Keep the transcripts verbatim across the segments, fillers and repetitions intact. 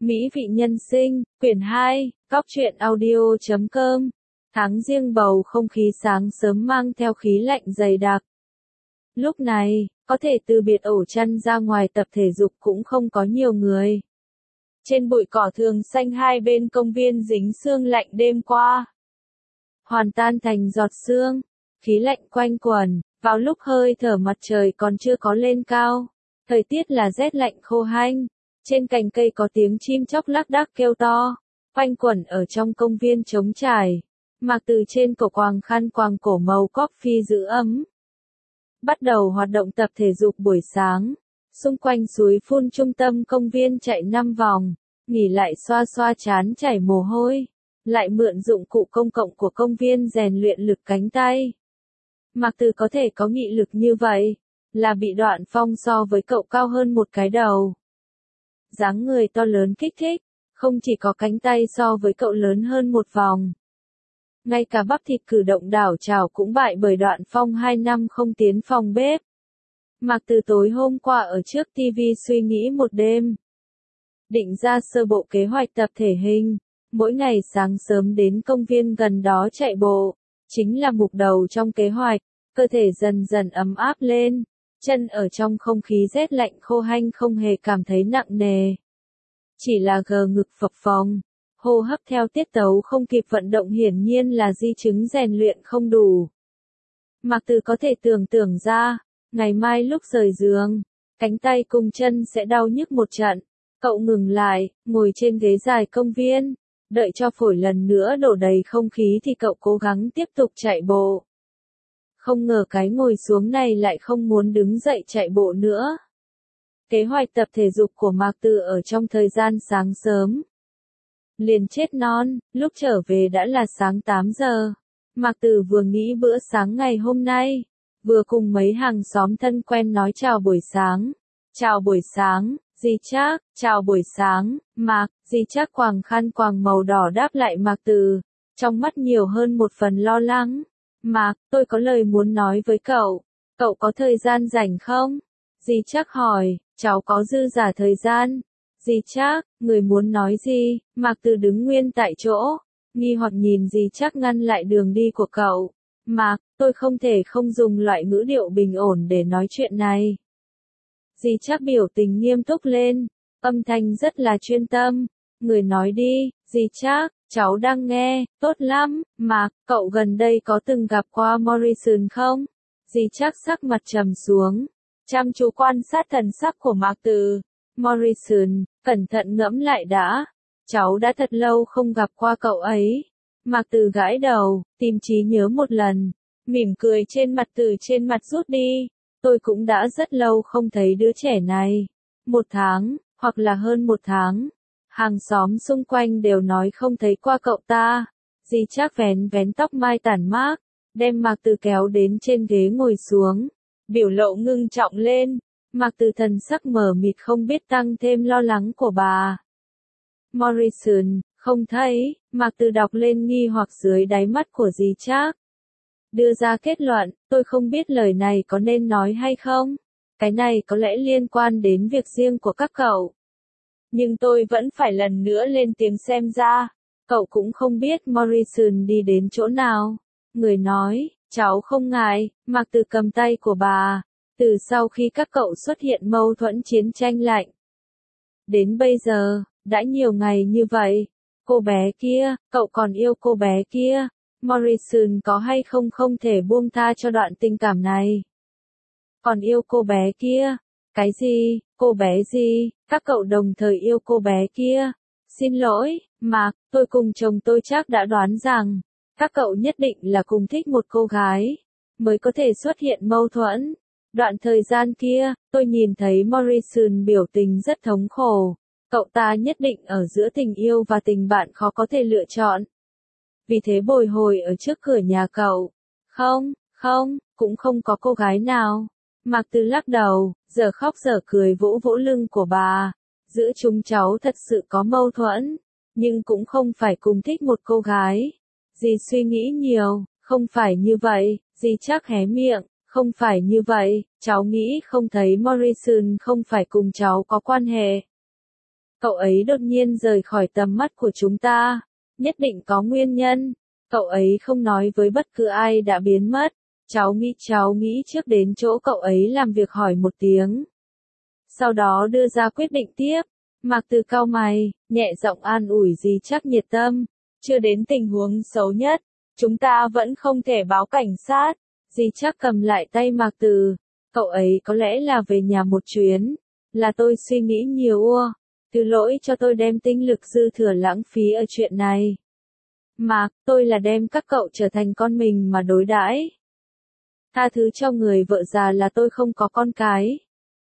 Mỹ vị nhân sinh, quyển hai, góc truyện audio chấm com. Tháng giêng bầu không khí sáng sớm mang theo khí lạnh dày đặc. Lúc này, có thể từ biệt ổ chăn ra ngoài tập thể dục cũng không có nhiều người. Trên bụi cỏ thường xanh hai bên công viên dính sương lạnh đêm qua. Hoàn tan thành giọt sương, khí lạnh quanh quẩn, vào lúc hơi thở mặt trời còn chưa có lên cao. Thời tiết là rét lạnh khô hanh. Trên cành cây có tiếng chim chóc lác đác kêu to, quanh quẩn ở trong công viên trống trải. Mạc Từ trên cổ quàng khăn quàng cổ màu coffee giữ ấm. Bắt đầu hoạt động tập thể dục buổi sáng. Xung quanh suối phun trung tâm công viên chạy năm vòng, nghỉ lại xoa xoa trán chảy mồ hôi, lại mượn dụng cụ công cộng của công viên rèn luyện lực cánh tay. Mạc Từ có thể có nghị lực như vậy, là bị Đoạn Phong so với cậu cao hơn một cái đầu. Dáng người to lớn kích thích, không chỉ có cánh tay so với cậu lớn hơn một vòng. Ngay cả bắp thịt cử động đảo trảo cũng bại bởi Đoạn Phong hai năm không tiến phòng bếp. Mạc Từ tối hôm qua ở trước ti vi suy nghĩ một đêm. Định ra sơ bộ kế hoạch tập thể hình, mỗi ngày sáng sớm đến công viên gần đó chạy bộ, chính là mục đầu trong kế hoạch, cơ thể dần dần ấm áp lên. Chân ở trong không khí rét lạnh khô hanh không hề cảm thấy nặng nề. Chỉ là gờ ngực phập phồng, hô hấp theo tiết tấu không kịp vận động hiển nhiên là di chứng rèn luyện không đủ. Mạc Từ có thể tưởng tượng ra, ngày mai lúc rời giường, cánh tay cùng chân sẽ đau nhức một trận. Cậu ngừng lại, ngồi trên ghế dài công viên, đợi cho phổi lần nữa đổ đầy không khí thì cậu cố gắng tiếp tục chạy bộ. Không ngờ cái ngồi xuống này lại không muốn đứng dậy chạy bộ nữa. Kế hoạch tập thể dục của Mạc Từ ở trong thời gian sáng sớm. Liền chết non, lúc trở về đã là sáng tám giờ. Mạc Từ vừa nghĩ bữa sáng ngày hôm nay, vừa cùng mấy hàng xóm thân quen nói chào buổi sáng. Chào buổi sáng, dì Trác, chào buổi sáng, Mạc, dì Trác quàng khăn quàng màu đỏ đáp lại Mạc Từ, trong mắt nhiều hơn một phần lo lắng. Mạc, tôi có lời muốn nói với cậu, cậu có thời gian rảnh không? Dì Trác hỏi, cháu có dư giả thời gian. Dì Trác, người muốn nói gì? Mạc Từ đứng nguyên tại chỗ, nghi hoặc nhìn dì Trác ngăn lại đường đi của cậu. Mạc, tôi không thể không dùng loại ngữ điệu bình ổn để nói chuyện này. Dì Trác biểu tình nghiêm túc lên, âm thanh rất là chuyên tâm. Người nói đi, dì Trác, cháu đang nghe, tốt lắm. Mạc, cậu gần đây có từng gặp qua Morrison không? Dì Trác sắc mặt trầm xuống, chăm chú quan sát thần sắc của Mạc Từ. Morrison, cẩn thận ngẫm lại đã. Cháu đã thật lâu không gặp qua cậu ấy. Mạc Từ gãi đầu, tìm trí nhớ một lần. Mỉm cười trên mặt từ trên mặt rút đi. Tôi cũng đã rất lâu không thấy đứa trẻ này. Một tháng, hoặc là hơn một tháng. Hàng xóm xung quanh đều nói không thấy qua cậu ta. Dì Trác vén vén tóc mai tản mát, đem Mạc Từ kéo đến trên ghế ngồi xuống. Biểu lộ ngưng trọng lên. Mạc Từ thần sắc mờ mịt không biết tăng thêm lo lắng của bà. Morrison, không thấy. Mạc Từ đọc lên nghi hoặc dưới đáy mắt của dì Trác. Đưa ra kết luận, tôi không biết lời này có nên nói hay không. Cái này có lẽ liên quan đến việc riêng của các cậu. Nhưng tôi vẫn phải lần nữa lên tiếng xem ra. Cậu cũng không biết Morrison đi đến chỗ nào. Người nói, cháu không ngại. Mạc Từ cầm tay của bà. Từ sau khi các cậu xuất hiện mâu thuẫn chiến tranh lạnh. Đến bây giờ, đã nhiều ngày như vậy. Cô bé kia, cậu còn yêu cô bé kia. Morrison có hay không không thể buông tha cho đoạn tình cảm này. Còn yêu cô bé kia. Cái gì, cô bé gì, các cậu đồng thời yêu cô bé kia. Xin lỗi, Mạc, tôi cùng chồng tôi chắc đã đoán rằng, các cậu nhất định là cùng thích một cô gái, mới có thể xuất hiện mâu thuẫn. Đoạn thời gian kia, tôi nhìn thấy Morrison biểu tình rất thống khổ. Cậu ta nhất định ở giữa tình yêu và tình bạn khó có thể lựa chọn. Vì thế bồi hồi ở trước cửa nhà cậu. Không, không, cũng không có cô gái nào. Mạc Từ lắc đầu, giờ khóc giờ cười vỗ vỗ lưng của bà. Giữa chúng cháu thật sự có mâu thuẫn, nhưng cũng không phải cùng thích một cô gái. Dì suy nghĩ nhiều, không phải như vậy. Dì Trác hé miệng, không phải như vậy. Cháu nghĩ không thấy Morrison không phải cùng cháu có quan hệ. Cậu ấy đột nhiên rời khỏi tầm mắt của chúng ta, nhất định có nguyên nhân. Cậu ấy không nói với bất cứ ai đã biến mất. Cháu nghĩ cháu nghĩ trước đến chỗ cậu ấy làm việc hỏi một tiếng. Sau đó đưa ra quyết định tiếp. Mạc Từ cau mày, nhẹ giọng an ủi dì chắc nhiệt tâm. Chưa đến tình huống xấu nhất, chúng ta vẫn không thể báo cảnh sát. Dì chắc cầm lại tay Mạc Từ. Cậu ấy có lẽ là về nhà một chuyến. Là tôi suy nghĩ nhiều ua. Thứ lỗi cho tôi đem tinh lực dư thừa lãng phí ở chuyện này. Mạc, tôi là đem các cậu trở thành con mình mà đối đãi. Tha thứ cho người vợ già là tôi không có con cái.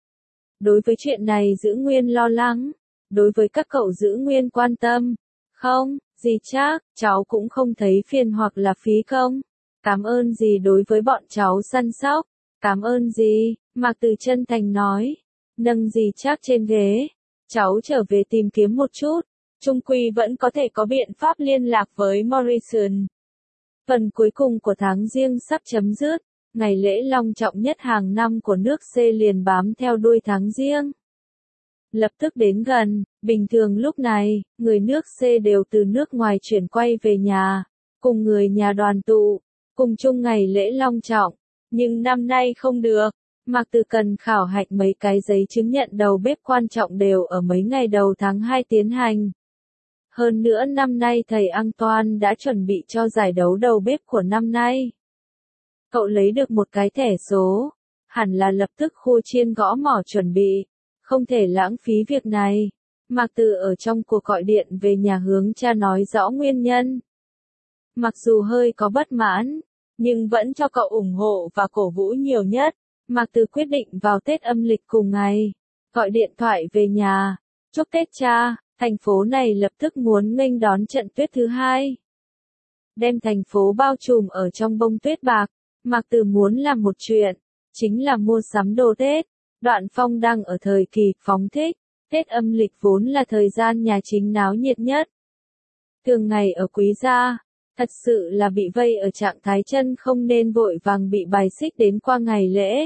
Đối với chuyện này giữ nguyên lo lắng. Đối với các cậu giữ nguyên quan tâm. Không, dì chắc, cháu cũng không thấy phiền hoặc là phí công. Cảm ơn dì đối với bọn cháu săn sóc. Cảm ơn dì, Mạc Từ chân thành nói. Nâng dì chắc trên ghế. Cháu trở về tìm kiếm một chút. Trung quy vẫn có thể có biện pháp liên lạc với Morrison. Phần cuối cùng của tháng Giêng sắp chấm dứt. Ngày lễ long trọng nhất hàng năm của nước C liền bám theo đuôi tháng Giêng. Lập tức đến gần, bình thường lúc này, người nước C đều từ nước ngoài chuyển quay về nhà, cùng người nhà đoàn tụ, cùng chung ngày lễ long trọng. Nhưng năm nay không được, Mạc Từ cần khảo hạch mấy cái giấy chứng nhận đầu bếp quan trọng đều ở mấy ngày đầu tháng hai tiến hành. Hơn nữa năm nay thầy Antoine đã chuẩn bị cho giải đấu đầu bếp của năm nay. Cậu lấy được một cái thẻ số, hẳn là lập tức khu chiên gõ mỏ chuẩn bị, không thể lãng phí việc này. Mạc Từ ở trong cuộc gọi điện về nhà hướng cha nói rõ nguyên nhân. Mặc dù hơi có bất mãn, nhưng vẫn cho cậu ủng hộ và cổ vũ nhiều nhất. Mạc Từ quyết định vào Tết âm lịch cùng ngày, gọi điện thoại về nhà, chúc Tết cha, thành phố này lập tức muốn nghênh đón trận tuyết thứ hai. Đem thành phố bao trùm ở trong bông tuyết bạc, Mạc Từ muốn làm một chuyện, chính là mua sắm đồ Tết. Đoạn Phong đang ở thời kỳ phóng thích, Tết âm lịch vốn là thời gian nhà chính náo nhiệt nhất. Thường ngày ở Quý gia, thật sự là bị vây ở trạng thái chân không nên vội vàng bị bài xích đến qua ngày lễ.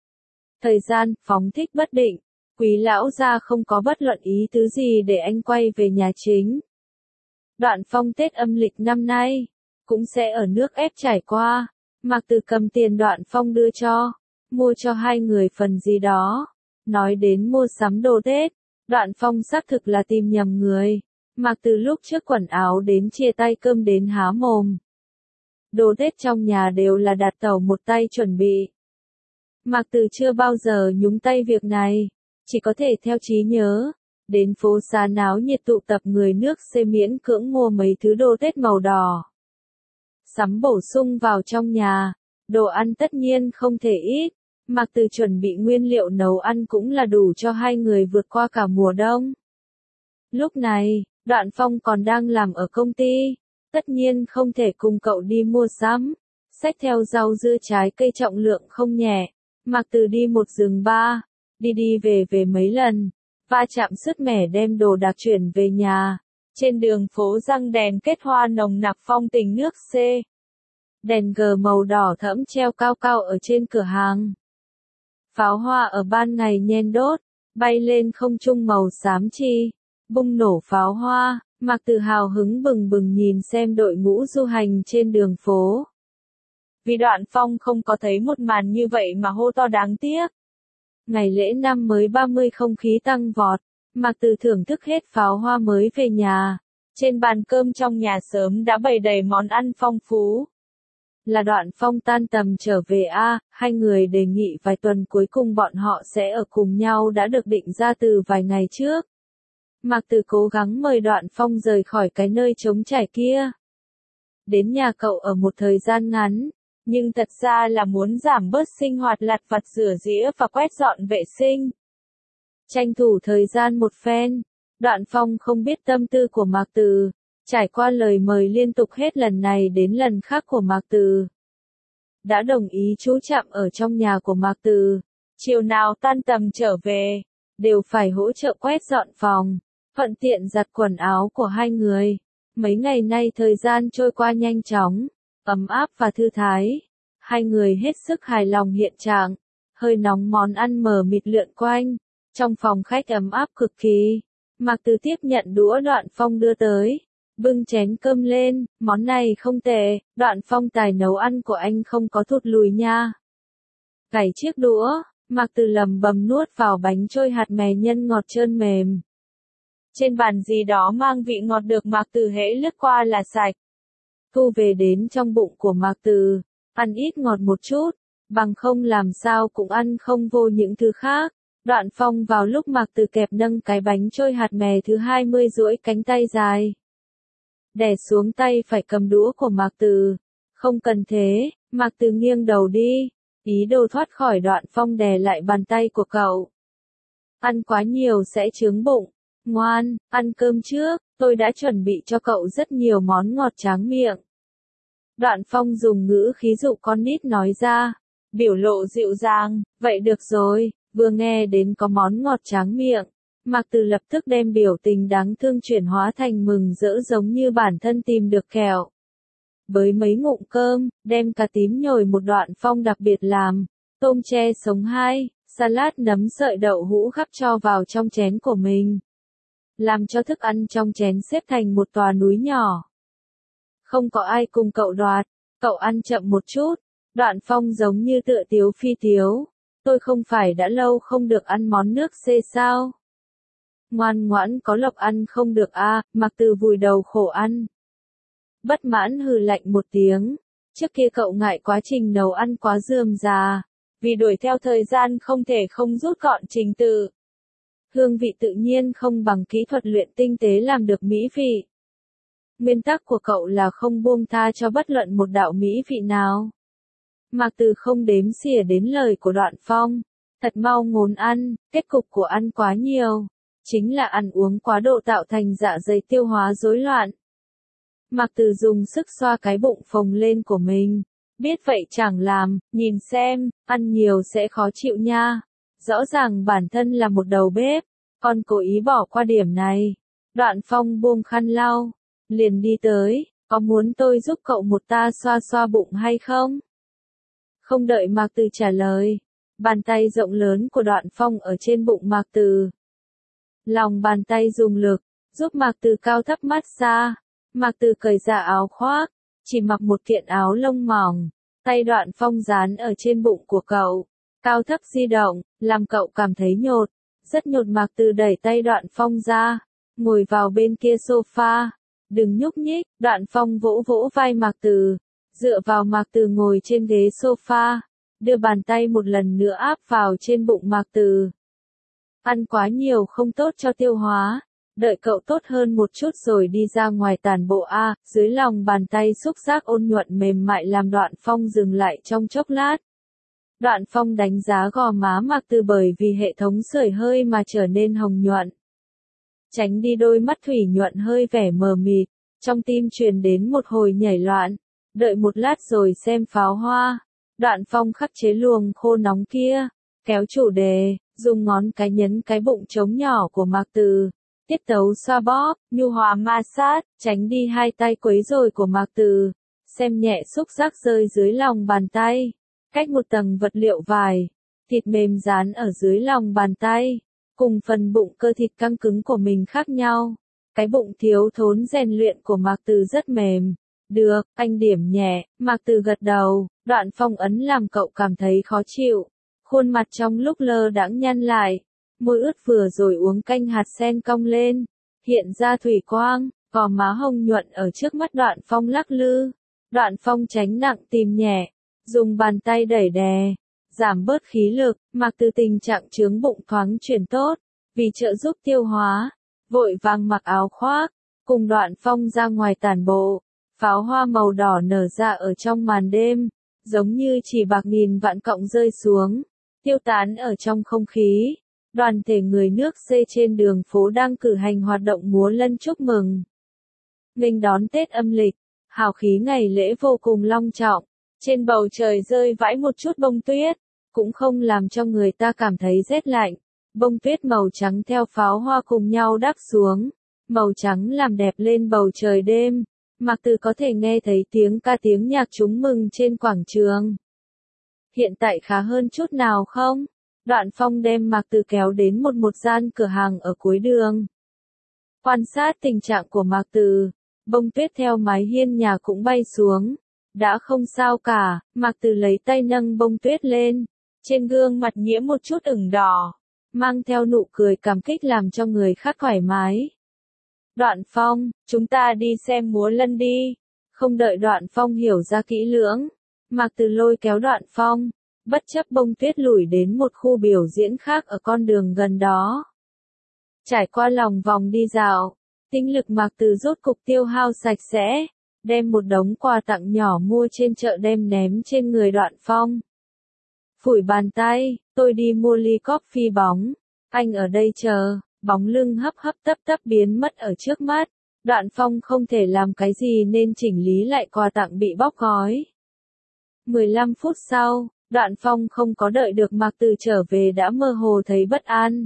Thời gian phóng thích bất định, Quý lão gia không có bất luận ý tứ gì để anh quay về nhà chính. Đoạn Phong Tết âm lịch năm nay cũng sẽ ở nước ép trải qua. Mạc Từ cầm tiền Đoạn Phong đưa cho, mua cho hai người phần gì đó. Nói đến mua sắm đồ Tết, Đoạn Phong xác thực là tìm nhầm người. Mạc Từ lúc trước quần áo đến chia tay cơm đến há mồm. Đồ Tết trong nhà đều là đặt tàu một tay chuẩn bị. Mạc Từ chưa bao giờ nhúng tay việc này, chỉ có thể theo trí nhớ. Đến phố xá náo nhiệt tụ tập người nước C miễn cưỡng mua mấy thứ đồ Tết màu đỏ. Sắm bổ sung vào trong nhà, đồ ăn tất nhiên không thể ít. Mạc Từ chuẩn bị nguyên liệu nấu ăn cũng là đủ cho hai người vượt qua cả mùa đông. Lúc này, Đoạn Phong còn đang làm ở công ty, tất nhiên không thể cùng cậu đi mua sắm. Xách theo rau dưa trái cây trọng lượng không nhẹ, Mạc Từ đi một rừng ba, đi đi về về mấy lần, va chạm sứt mẻ đem đồ đạc chuyển về nhà. Trên đường phố răng đèn kết hoa nồng nặc phong tình nước C. Đèn G màu đỏ thẫm treo cao cao ở trên cửa hàng. Pháo hoa ở ban ngày nhen đốt, bay lên không trung màu xám chi, bung nổ pháo hoa. Mạc Từ hào hứng bừng bừng nhìn xem đội ngũ du hành trên đường phố. Vì Đoạn Phong không có thấy một màn như vậy mà hô to đáng tiếc. Ngày lễ năm mới ba mươi không khí tăng vọt, Mạc Từ thưởng thức hết pháo hoa mới về nhà. Trên bàn cơm trong nhà sớm đã bày đầy món ăn phong phú. Là Đoạn Phong tan tầm trở về a, hai người đề nghị vài tuần cuối cùng bọn họ sẽ ở cùng nhau đã được định ra từ vài ngày trước. Mạc Từ cố gắng mời Đoạn Phong rời khỏi cái nơi trống trải kia. Đến nhà cậu ở một thời gian ngắn, nhưng thật ra là muốn giảm bớt sinh hoạt lặt vặt rửa dĩa và quét dọn vệ sinh. Tranh thủ thời gian một phen, Đoạn Phong không biết tâm tư của Mạc Từ, trải qua lời mời liên tục hết lần này đến lần khác của Mạc Từ. Đã đồng ý trú chạm ở trong nhà của Mạc Từ, chiều nào tan tầm trở về, đều phải hỗ trợ quét dọn phòng, thuận tiện giặt quần áo của hai người. Mấy ngày nay thời gian trôi qua nhanh chóng, ấm áp và thư thái. Hai người hết sức hài lòng hiện trạng, hơi nóng món ăn mờ mịt lượn quanh, trong phòng khách ấm áp cực kỳ. Mạc Từ tiếp nhận đũa Đoạn Phong đưa tới, bưng chén cơm lên, món này không tệ, Đoạn Phong tài nấu ăn của anh không có thụt lùi nha. Gảy chiếc đũa, Mạc Từ lầm bầm nuốt vào bánh trôi hạt mè nhân ngọt trơn mềm. Trên bàn gì đó mang vị ngọt được Mạc Từ hễ lướt qua là sạch. Thu về đến trong bụng của Mạc Từ, ăn ít ngọt một chút, bằng không làm sao cũng ăn không vô những thứ khác. Đoạn Phong vào lúc Mạc Từ kẹp nâng cái bánh trôi hạt mè thứ hai mươi duỗi cánh tay dài. Đè xuống tay phải cầm đũa của Mạc Từ. Không cần thế, Mạc Từ nghiêng đầu đi, ý đồ thoát khỏi Đoạn Phong đè lại bàn tay của cậu. Ăn quá nhiều sẽ chướng bụng. Ngoan, ăn cơm trước, tôi đã chuẩn bị cho cậu rất nhiều món ngọt tráng miệng. Đoạn Phong dùng ngữ khí dụ con nít nói ra, biểu lộ dịu dàng, vậy được rồi, vừa nghe đến có món ngọt tráng miệng. Mạc Từ lập tức đem biểu tình đáng thương chuyển hóa thành mừng rỡ giống như bản thân tìm được kẹo. Với mấy ngụm cơm, đem cà tím nhồi một Đoạn Phong đặc biệt làm, tôm tre sống hai, salad nấm sợi đậu hũ gắp cho vào trong chén của mình. Làm cho thức ăn trong chén xếp thành một tòa núi nhỏ. Không có ai cùng cậu đoạt, cậu ăn chậm một chút. Đoạn Phong giống như tựa tiếu phi tiếu. Tôi không phải đã lâu không được ăn món nước xê sao? Ngoan ngoãn có lộc ăn không được a, à, Mạc Từ vùi đầu khổ ăn. Bất mãn hừ lạnh một tiếng. Trước kia cậu ngại quá trình nấu ăn quá rườm rà, vì đuổi theo thời gian không thể không rút gọn trình tự. Hương vị tự nhiên không bằng kỹ thuật luyện tinh tế làm được mỹ vị. Nguyên tắc của cậu là không buông tha cho bất luận một đạo mỹ vị nào. Mạc Từ không đếm xỉa đến lời của Đoạn Phong. Thật mau ngốn ăn, kết cục của ăn quá nhiều. Chính là ăn uống quá độ tạo thành dạ dày tiêu hóa rối loạn. Mạc Từ dùng sức xoa cái bụng phồng lên của mình. Biết vậy chẳng làm, nhìn xem, ăn nhiều sẽ khó chịu nha. Rõ ràng bản thân là một đầu bếp, còn cố ý bỏ qua điểm này. Đoạn Phong buông khăn lau, liền đi tới, có muốn tôi giúp cậu một ta xoa xoa bụng hay không? Không đợi Mạc Từ trả lời, bàn tay rộng lớn của Đoạn Phong ở trên bụng Mạc Từ. Lòng bàn tay dùng lực, giúp Mạc Từ cao thấp massage. Mạc Từ cởi ra áo khoác, chỉ mặc một kiện áo lông mỏng, tay Đoạn Phong dán ở trên bụng của cậu. Cao thấp di động, làm cậu cảm thấy nhột. Rất nhột. Mạc Từ đẩy tay Đoạn Phong ra, ngồi vào bên kia sofa. Đừng nhúc nhích. Đoạn Phong vỗ vỗ vai Mạc Từ, dựa vào Mạc Từ ngồi trên ghế sofa, đưa bàn tay một lần nữa áp vào trên bụng Mạc Từ. Ăn quá nhiều không tốt cho tiêu hóa. Đợi cậu tốt hơn một chút rồi đi ra ngoài tản bộ a. Dưới lòng bàn tay xúc giác ôn nhuận mềm mại làm Đoạn Phong dừng lại trong chốc lát. Đoạn Phong đánh giá gò má Mạc Từ bởi vì hệ thống sưởi hơi mà trở nên hồng nhuận. Tránh đi đôi mắt thủy nhuận hơi vẻ mờ mịt, trong tim truyền đến một hồi nhảy loạn. Đợi một lát rồi xem pháo hoa. Đoạn Phong khắc chế luồng khô nóng kia, kéo chủ đề, dùng ngón cái nhấn cái bụng trống nhỏ của Mạc Từ. Tiết tấu xoa bóp, nhu hòa ma sát, tránh đi hai tay quấy rối của Mạc Từ. Xem nhẹ xúc giác rơi dưới lòng bàn tay. Cách một tầng vật liệu vải, thịt mềm dán ở dưới lòng bàn tay, cùng phần bụng cơ thịt căng cứng của mình khác nhau. Cái bụng thiếu thốn rèn luyện của Mạc Từ rất mềm. Được, anh điểm nhẹ. Mạc Từ gật đầu. Đoạn Phong ấn làm cậu cảm thấy khó chịu. Khuôn mặt trong lúc lơ đãng nhăn lại, môi ướt vừa rồi uống canh hạt sen cong lên, hiện ra thủy quang, gò má hồng nhuận ở trước mắt Đoạn Phong lắc lư. Đoạn Phong tránh nặng tìm nhẹ, dùng bàn tay đẩy đè, giảm bớt khí lực. Mạc Từ tình trạng chướng bụng thoáng chuyển tốt, vì trợ giúp tiêu hóa, vội vàng mặc áo khoác, cùng Đoạn Phong ra ngoài tản bộ. Pháo hoa màu đỏ nở ra ở trong màn đêm, giống như chỉ bạc nghìn vạn cọng rơi xuống, tiêu tán ở trong không khí. Đoàn thể người nước C trên đường phố đang cử hành hoạt động múa lân chúc mừng. Nghênh đón Tết âm lịch, hào khí ngày lễ vô cùng long trọng. Trên bầu trời rơi vãi một chút bông tuyết, cũng không làm cho người ta cảm thấy rét lạnh. Bông tuyết màu trắng theo pháo hoa cùng nhau đáp xuống, màu trắng làm đẹp lên bầu trời đêm. Mạc Từ có thể nghe thấy tiếng ca tiếng nhạc chúng mừng trên quảng trường. Hiện tại khá hơn chút nào không? Đoạn Phong đem Mạc Từ kéo đến một một gian cửa hàng ở cuối đường. Quan sát tình trạng của Mạc Từ, bông tuyết theo mái hiên nhà cũng bay xuống. Đã không sao cả, Mạc Từ lấy tay nâng bông tuyết lên. Trên gương mặt nhiễm một chút ửng đỏ, mang theo nụ cười cảm kích làm cho người khác thoải mái. Đoạn Phong, chúng ta đi xem múa lân đi. Không đợi Đoạn Phong hiểu ra kỹ lưỡng, Mạc Từ lôi kéo Đoạn Phong, bất chấp bông tuyết lủi đến một khu biểu diễn khác ở con đường gần đó. Trải qua lòng vòng đi dạo, tinh lực Mạc Từ rốt cục tiêu hao sạch sẽ, đem một đống quà tặng nhỏ mua trên chợ đem ném trên người Đoạn Phong. Phủi bàn tay, tôi đi mua ly coffee bóng, anh ở đây chờ. Bóng lưng hấp hấp tấp tấp biến mất ở trước mắt. Đoạn Phong không thể làm cái gì nên chỉnh lý lại quà tặng bị bóc gói. mười lăm phút sau, Đoạn Phong không có đợi được Mạc Từ trở về đã mơ hồ thấy bất an.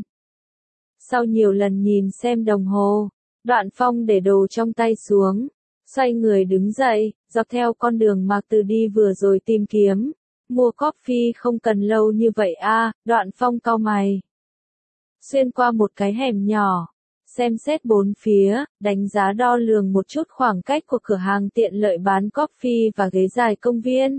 Sau nhiều lần nhìn xem đồng hồ, Đoạn Phong để đồ trong tay xuống, xoay người đứng dậy, dọc theo con đường Mạc Từ đi vừa rồi tìm kiếm. Mua coffee không cần lâu như vậy a, Đoạn Phong cau mày. Xuyên qua một cái hẻm nhỏ, xem xét bốn phía, đánh giá đo lường một chút khoảng cách của cửa hàng tiện lợi bán coffee và ghế dài công viên.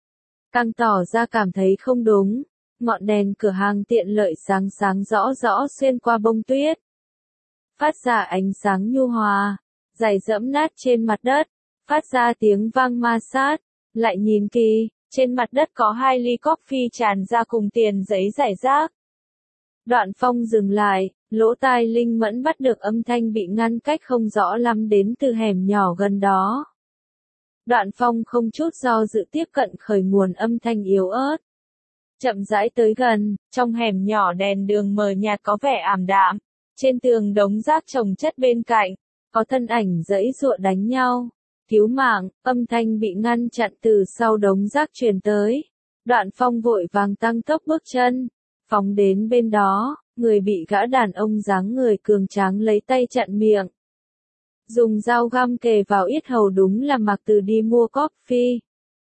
Càng tỏ ra cảm thấy không đúng, ngọn đèn cửa hàng tiện lợi sáng sáng rõ rõ xuyên qua bông tuyết. Phát ra ánh sáng nhu hòa, giày dẫm nát trên mặt đất, phát ra tiếng vang ma sát, lại nhìn kỹ, trên mặt đất có hai ly coffee tràn ra cùng tiền giấy rải rác. Đoạn Phong dừng lại, lỗ tai linh mẫn bắt được âm thanh bị ngăn cách không rõ lắm đến từ hẻm nhỏ gần đó. Đoạn Phong không chút do dự tiếp cận khởi nguồn âm thanh yếu ớt. Chậm rãi tới gần, trong hẻm nhỏ đèn đường mờ nhạt có vẻ ảm đạm. Trên tường đống rác chồng chất bên cạnh, có thân ảnh giãy giụa đánh nhau. Cứu mạng, âm thanh bị ngăn chặn từ sau đống rác truyền tới. Đoạn Phong vội vàng tăng tốc bước chân. Phóng đến bên đó, người bị gã đàn ông dáng người cường tráng lấy tay chặn miệng. Dùng dao găm kề vào yết hầu đúng là Mạc Từ đi mua coffee.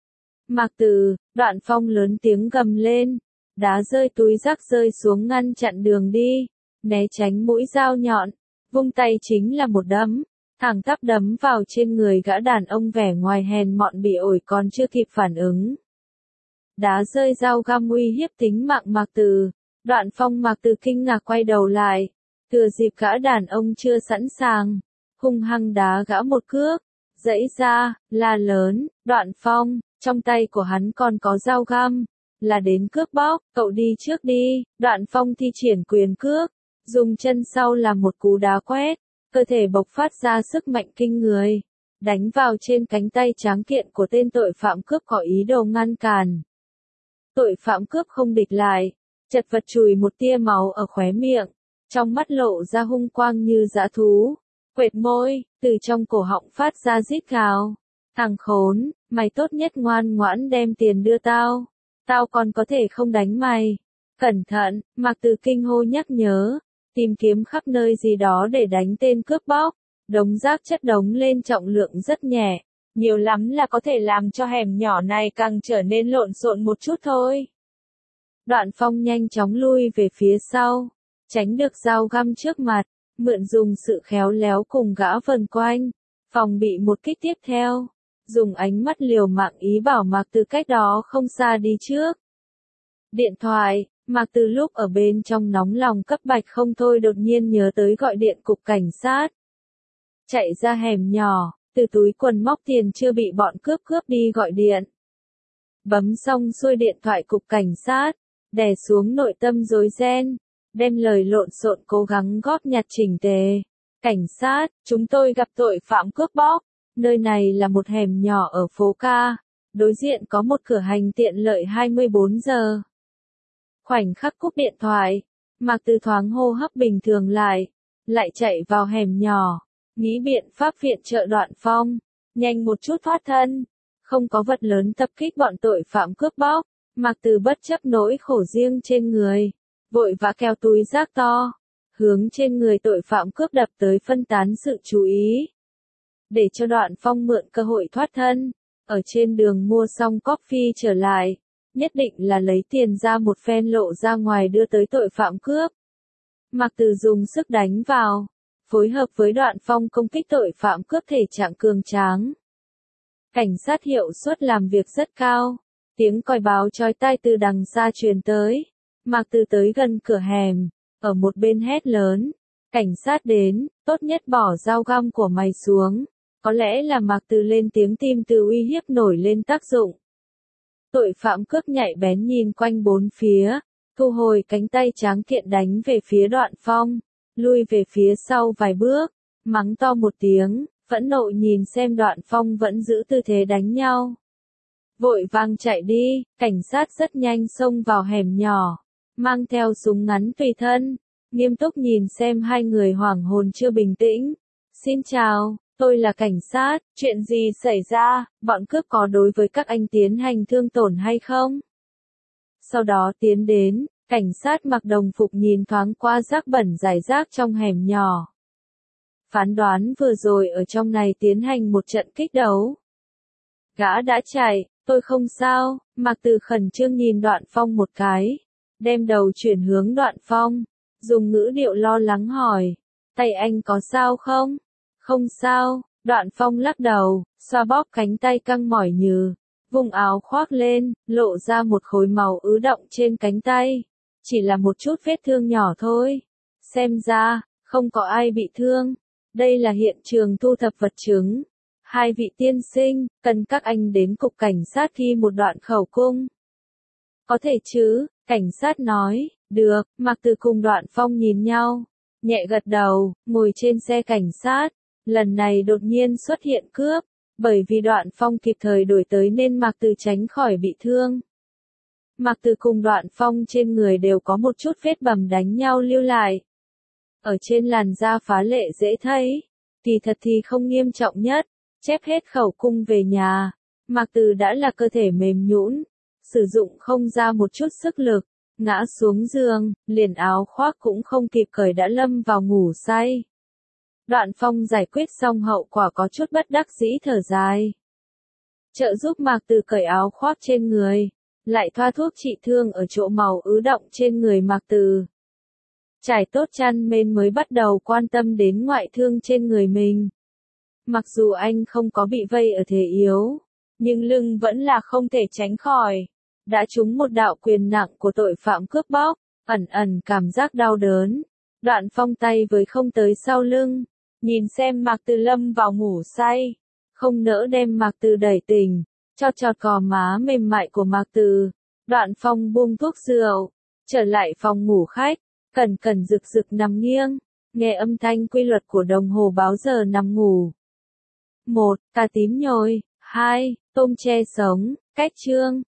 Mạc Từ, Đoạn Phong lớn tiếng gầm lên. Đá rơi túi rác rơi xuống ngăn chặn đường đi. Né tránh mũi dao nhọn. Vung tay chính là một đấm. Thẳng tắp đấm vào trên người gã đàn ông vẻ ngoài hèn mọn bị ổi còn chưa kịp phản ứng. Đá rơi dao găm uy hiếp tính mạng Mạc Từ. Đoạn Phong Mạc Từ kinh ngạc quay đầu lại. Thừa dịp gã đàn ông chưa sẵn sàng, hung hăng đá gã một cước. Dãy ra, la lớn, Đoạn Phong, trong tay của hắn còn có dao găm. Là đến cướp bóc, cậu đi trước đi. Đoạn Phong thi triển quyền cước, dùng chân sau làm một cú đá quét. Cơ thể bộc phát ra sức mạnh kinh người. Đánh vào trên cánh tay tráng kiện của tên tội phạm cướp có ý đồ ngăn cản. Tội phạm cướp không địch lại, chật vật chùi một tia máu ở khóe miệng, trong mắt lộ ra hung quang như dã thú, quệt môi, từ trong cổ họng phát ra rít gào. Thằng khốn, mày tốt nhất ngoan ngoãn đem tiền đưa tao, tao còn có thể không đánh mày. Cẩn thận, Mạc Từ kinh hô nhắc nhớ, tìm kiếm khắp nơi gì đó để đánh tên cướp bóc, đống rác chất đống lên trọng lượng rất nhẹ. Nhiều lắm là có thể làm cho hẻm nhỏ này càng trở nên lộn xộn một chút thôi. Đoạn Phong nhanh chóng lui về phía sau, tránh được dao găm trước mặt, mượn dùng sự khéo léo cùng gã vần quanh, phòng bị một kích tiếp theo, dùng ánh mắt liều mạng ý bảo Mạc Từ cách đó không xa đi trước. Điện thoại, Mạc Từ lúc ở bên trong nóng lòng cấp bách không thôi đột nhiên nhớ tới gọi điện cục cảnh sát. Chạy ra hẻm nhỏ, từ túi quần móc tiền chưa bị bọn cướp cướp đi gọi điện. Bấm xong xuôi điện thoại cục cảnh sát, đè xuống nội tâm rối ren, đem lời lộn xộn cố gắng góp nhặt chỉnh tề. Cảnh sát, chúng tôi gặp tội phạm cướp bóc. Nơi này là một hẻm nhỏ ở phố Ca. Đối diện có một cửa hàng tiện lợi hai mươi bốn giờ. Khoảnh khắc cúp điện thoại, Mạc Từ thoáng hô hấp bình thường lại, lại chạy vào hẻm nhỏ, nghĩ biện pháp viện trợ Đoạn Phong, nhanh một chút thoát thân. Không có vật lớn tập kích bọn tội phạm cướp bóc, Mạc Từ bất chấp nỗi khổ riêng trên người, vội vã kéo túi rác to, hướng trên người tội phạm cướp đập tới phân tán sự chú ý. Để cho Đoạn Phong mượn cơ hội thoát thân, ở trên đường mua xong coffee trở lại, nhất định là lấy tiền ra một phen lộ ra ngoài đưa tới tội phạm cướp. Mạc Từ dùng sức đánh vào, phối hợp với Đoạn Phong công kích tội phạm cướp thể trạng cường tráng. Cảnh sát hiệu suất làm việc rất cao, tiếng còi báo chói tai từ đằng xa truyền tới. Mạc Từ tới gần cửa hẻm, ở một bên hét lớn, cảnh sát đến, tốt nhất bỏ dao găm của mày xuống. Có lẽ là Mạc Từ lên tiếng tim từ uy hiếp nổi lên tác dụng. Tội phạm cướp nhạy bén nhìn quanh bốn phía, thu hồi cánh tay tráng kiện đánh về phía Đoạn Phong, lui về phía sau vài bước, mắng to một tiếng, phẫn nộ nhìn xem Đoạn Phong vẫn giữ tư thế đánh nhau. Vội vàng chạy đi, cảnh sát rất nhanh xông vào hẻm nhỏ, mang theo súng ngắn tùy thân, nghiêm túc nhìn xem hai người hoảng hồn chưa bình tĩnh. Xin chào, tôi là cảnh sát, chuyện gì xảy ra, bọn cướp có đối với các anh tiến hành thương tổn hay không? Sau đó tiến đến, cảnh sát mặc đồng phục nhìn thoáng qua rác bẩn rải rác trong hẻm nhỏ. Phán đoán vừa rồi ở trong này tiến hành một trận kích đấu. Gã đã chạy, tôi không sao, Mạc Từ khẩn trương nhìn Đoạn Phong một cái, đem đầu chuyển hướng Đoạn Phong, dùng ngữ điệu lo lắng hỏi, tay anh có sao không? Không sao, Đoạn Phong lắc đầu, xoa bóp cánh tay căng mỏi nhừ, vùng áo khoác lên, lộ ra một khối màu ứ động trên cánh tay. Chỉ là một chút vết thương nhỏ thôi. Xem ra, không có ai bị thương. Đây là hiện trường thu thập vật chứng. Hai vị tiên sinh, cần các anh đến cục cảnh sát ghi một đoạn khẩu cung. Có thể chứ, cảnh sát nói, được, Mạc Từ cùng Đoạn Phong nhìn nhau, nhẹ gật đầu, ngồi trên xe cảnh sát. Lần này đột nhiên xuất hiện cướp, bởi vì Đoạn Phong kịp thời đuổi tới nên Mạc Từ tránh khỏi bị thương. Mạc Từ cùng Đoạn Phong trên người đều có một chút vết bầm đánh nhau lưu lại. Ở trên làn da phá lệ dễ thấy, kỳ thật thì không nghiêm trọng nhất, chép hết khẩu cung về nhà. Mạc Từ đã là cơ thể mềm nhũn, sử dụng không ra một chút sức lực, ngã xuống giường, liền áo khoác cũng không kịp cởi đã lâm vào ngủ say. Đoạn Phong giải quyết xong hậu quả có chút bất đắc dĩ thở dài. Trợ giúp Mạc Từ cởi áo khoác trên người, lại thoa thuốc trị thương ở chỗ màu ứ động trên người Mạc Từ. Trải tốt chăn mền mới bắt đầu quan tâm đến ngoại thương trên người mình. Mặc dù anh không có bị vây ở thế yếu, nhưng lưng vẫn là không thể tránh khỏi. Đã trúng một đạo quyền nặng của tội phạm cướp bóc, ẩn ẩn cảm giác đau đớn. Đoạn Phong tay với không tới sau lưng, nhìn xem Mạc Từ lâm vào ngủ say, không nỡ đem Mạc Từ đẩy tỉnh, chọt chọt gò má mềm mại của Mạc Từ. Đoạn Phong buông thuốc rượu, trở lại phòng ngủ khách, cẩn cẩn rực rực nằm nghiêng, nghe âm thanh quy luật của đồng hồ báo giờ nằm ngủ. một. Cà tím nhồi. hai. Tôm tre sống. Cách chương